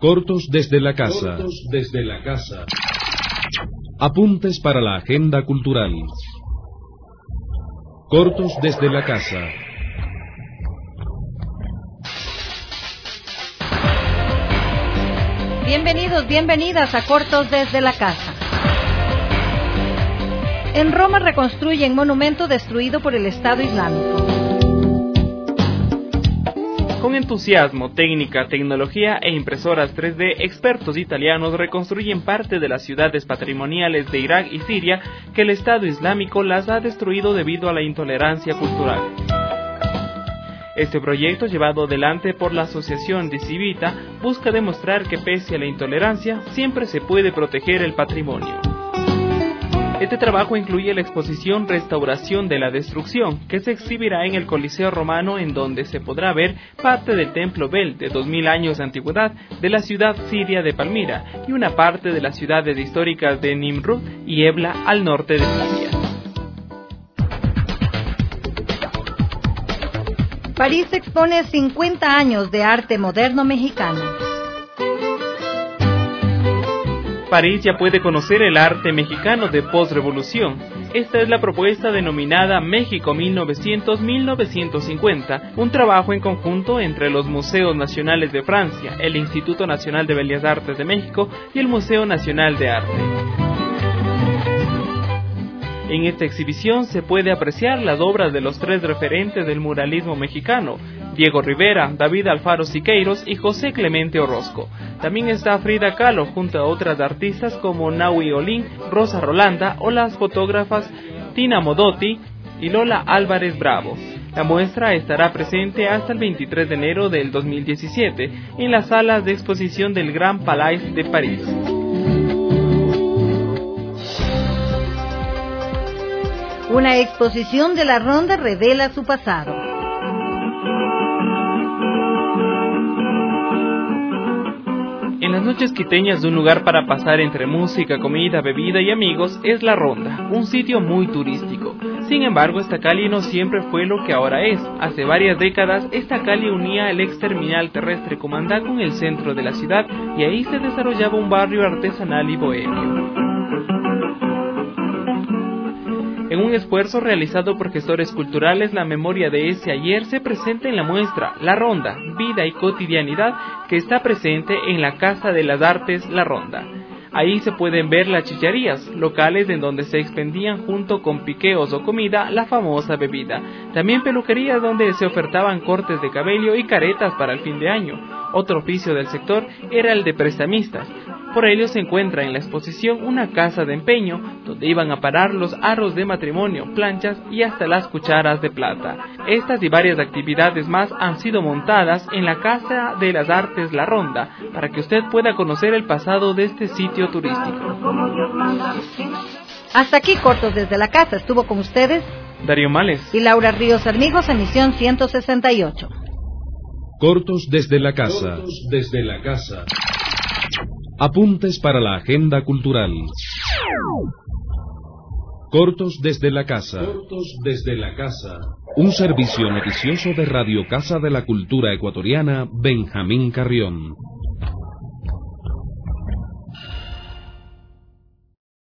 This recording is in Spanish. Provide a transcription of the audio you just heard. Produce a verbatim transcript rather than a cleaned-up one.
Cortos desde la casa. Cortos desde la casa. Apuntes para la agenda cultural. Cortos desde la casa. Bienvenidos, bienvenidas a Cortos desde la casa. En Roma reconstruyen monumento destruido por el Estado Islámico. Con entusiasmo, técnica, tecnología e impresoras tres D, expertos italianos reconstruyen parte de las ciudades patrimoniales de Irak y Siria que el Estado Islámico las ha destruido debido a la intolerancia cultural. Este proyecto, llevado adelante por la Asociación de Civita, busca demostrar que pese a la intolerancia, siempre se puede proteger el patrimonio. Este trabajo incluye la exposición Restauración de la Destrucción, que se exhibirá en el Coliseo Romano, en donde se podrá ver parte del Templo Bel, de dos mil años de antigüedad, de la ciudad siria de Palmira, y una parte de las ciudades históricas de Nimrud y Ebla, al norte de Siria. París expone cincuenta años de arte moderno mexicano. París ya puede conocer el arte mexicano de posrevolución. Esta es la propuesta denominada México mil novecientos a mil novecientos cincuenta, un trabajo en conjunto entre los Museos Nacionales de Francia, el Instituto Nacional de Bellas Artes de México y el Museo Nacional de Arte. En esta exhibición se puede apreciar las obras de los tres referentes del muralismo mexicano: Diego Rivera, David Alfaro Siqueiros y José Clemente Orozco. También está Frida Kahlo junto a otras artistas como Nahui Olin, Rosa Rolanda o las fotógrafas Tina Modotti y Lola Álvarez Bravo. La muestra estará presente hasta el veintitrés de enero del dos mil diecisiete en las salas de exposición del Grand Palais de París. Una exposición de la Ronda revela su pasado. En las noches quiteñas, de un lugar para pasar entre música, comida, bebida y amigos, es La Ronda, un sitio muy turístico. Sin embargo, esta calle no siempre fue lo que ahora es. Hace varias décadas, esta calle unía el ex terminal terrestre Comandá con el centro de la ciudad, y ahí se desarrollaba un barrio artesanal y bohemio. En un esfuerzo realizado por gestores culturales, la memoria de ese ayer se presenta en la muestra La Ronda, Vida y Cotidianidad, que está presente en la Casa de las Artes La Ronda. Ahí se pueden ver las chicharías, locales en donde se expendían junto con piqueos o comida la famosa bebida. También peluquerías donde se ofertaban cortes de cabello y caretas para el fin de año. Otro oficio del sector era el de prestamistas. Por ello se encuentra en la exposición una casa de empeño, donde iban a parar los aros de matrimonio, planchas y hasta las cucharas de plata. Estas y varias actividades más han sido montadas en la Casa de las Artes La Ronda, para que usted pueda conocer el pasado de este sitio turístico. Hasta aquí Cortos desde la casa. Estuvo con ustedes Darío Males y Laura Ríos Armigos, emisión ciento sesenta y ocho. Cortos desde la casa. Cortos desde la casa. Apuntes para la agenda cultural. Cortos desde la casa. Cortos desde la casa. Un servicio noticioso de Radio Casa de la Cultura Ecuatoriana, Benjamín Carrión.